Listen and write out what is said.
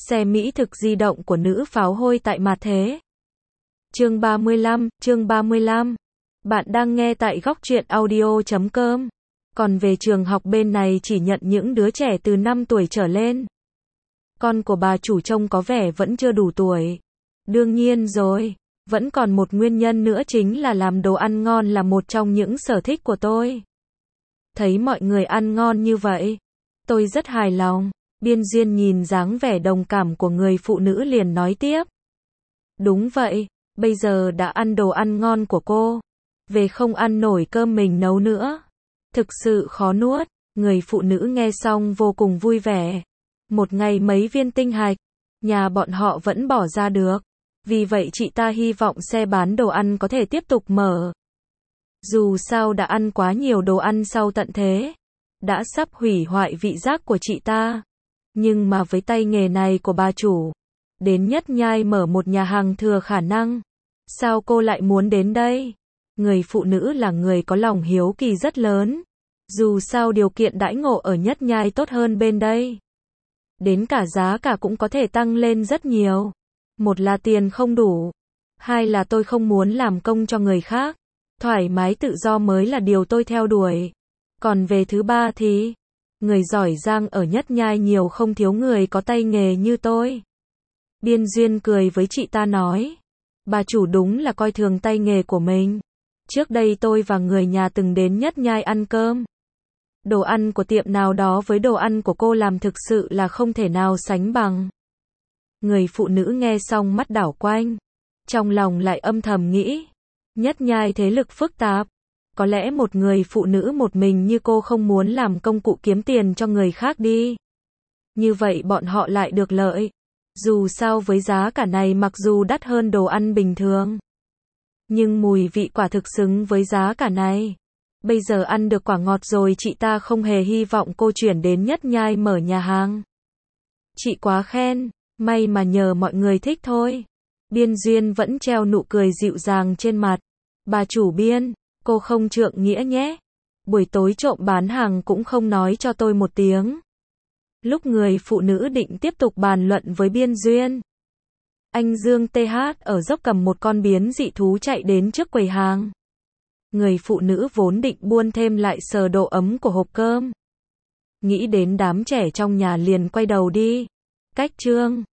Xe mỹ thực di động của nữ pháo hôi tại mặt thế. Chương 35. Bạn đang nghe tại góc truyện audio.com. Còn về trường học bên này chỉ nhận những đứa trẻ từ 5 tuổi trở lên. Con của bà chủ trông có vẻ vẫn chưa đủ tuổi. Đương nhiên rồi, vẫn còn một nguyên nhân nữa chính là làm đồ ăn ngon là một trong những sở thích của tôi. Thấy mọi người ăn ngon như vậy, tôi rất hài lòng. Biên Duyên nhìn dáng vẻ đồng cảm của người phụ nữ liền nói tiếp. Đúng vậy, bây giờ đã ăn đồ ăn ngon của cô, về không ăn nổi cơm mình nấu nữa. Thực sự khó nuốt. Người phụ nữ nghe xong vô cùng vui vẻ. Một ngày mấy viên tinh hạch, nhà bọn họ vẫn bỏ ra được. Vì vậy chị ta hy vọng xe bán đồ ăn có thể tiếp tục mở. Dù sao đã ăn quá nhiều đồ ăn sau tận thế, đã sắp hủy hoại vị giác của chị ta. Nhưng mà với tay nghề này của bà chủ, đến Nhất Nhai mở một nhà hàng thừa khả năng. Sao cô lại muốn đến đây? Người phụ nữ là người có lòng hiếu kỳ rất lớn. Dù sao điều kiện đãi ngộ ở Nhất Nhai tốt hơn bên đây. Đến cả giá cả cũng có thể tăng lên rất nhiều. Một là tiền không đủ. Hai là tôi không muốn làm công cho người khác. Thoải mái tự do mới là điều tôi theo đuổi. Còn về thứ ba thì, người giỏi giang ở Nhất Nhai nhiều không thiếu người có tay nghề như tôi. Biên Duyên cười với chị ta nói. Bà chủ đúng là coi thường tay nghề của mình. Trước đây tôi và người nhà từng đến Nhất Nhai ăn cơm. Đồ ăn của tiệm nào đó với đồ ăn của cô làm thực sự là không thể nào sánh bằng. Người phụ nữ nghe xong mắt đảo quanh. Trong lòng lại âm thầm nghĩ. Nhất Nhai thế lực phức tạp. Có lẽ một người phụ nữ một mình như cô không muốn làm công cụ kiếm tiền cho người khác đi. Như vậy bọn họ lại được lợi. Dù sao với giá cả này mặc dù đắt hơn đồ ăn bình thường, nhưng mùi vị quả thực xứng với giá cả này. Bây giờ ăn được quả ngọt rồi, chị ta không hề hy vọng cô chuyển đến Nhất Nhai mở nhà hàng. Chị quá khen, may mà nhờ mọi người thích thôi. Biên Duyên vẫn treo nụ cười dịu dàng trên mặt. Bà chủ Biên, cô không trượng nghĩa nhé. Buổi tối trộm bán hàng cũng không nói cho tôi một tiếng. Lúc người phụ nữ định tiếp tục bàn luận với Biên Duyên, anh Dương TH ở dốc cầm một con biến dị thú chạy đến trước quầy hàng. Người phụ nữ vốn định buôn thêm lại sờ độ ấm của hộp cơm. Nghĩ đến đám trẻ trong nhà liền quay đầu đi. Cách Trương,